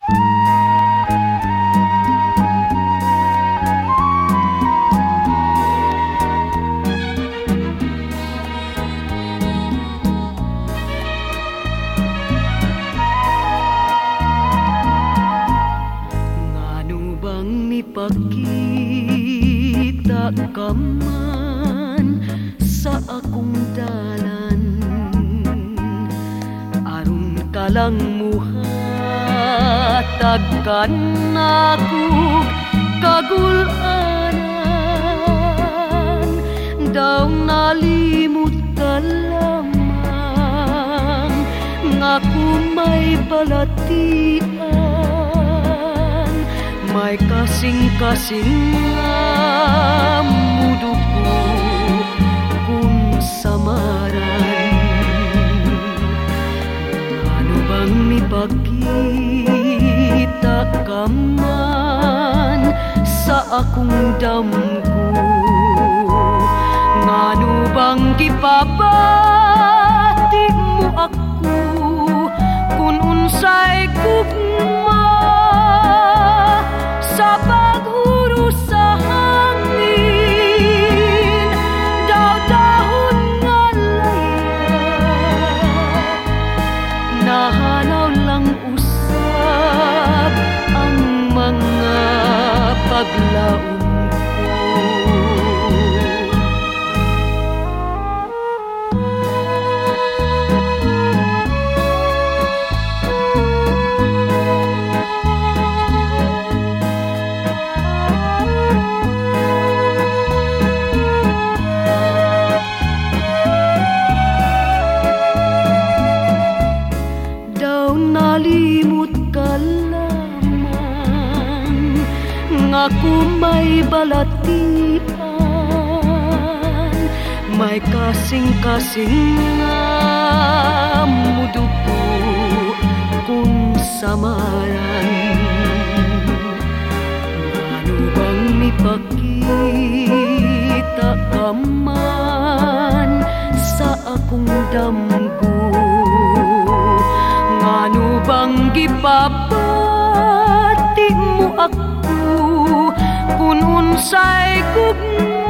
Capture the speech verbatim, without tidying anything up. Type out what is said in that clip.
Pagkita ka man sa akong dalan, aron ka lang muhatag ka nakog kagul-anan. Daw nalimot ka lamang nga kumay balatian, may kasing-kasing nga mudugo kung samaran. Ano bang mipakita ka man sa akong damgo? Ngano bang gipabati mo ako kung unsay gugma sa paghuro sa hangin? Daw dahon nga laya, nahalaw lang usab ang mga paglaom ko. Nalimot ka lamang nga kumay balatian, may kasing-kasing nga mudugo kung samaran. Ano bang mipakita ka man sa akong damgo? Ano bang gipabati mo ako kung unsay gugma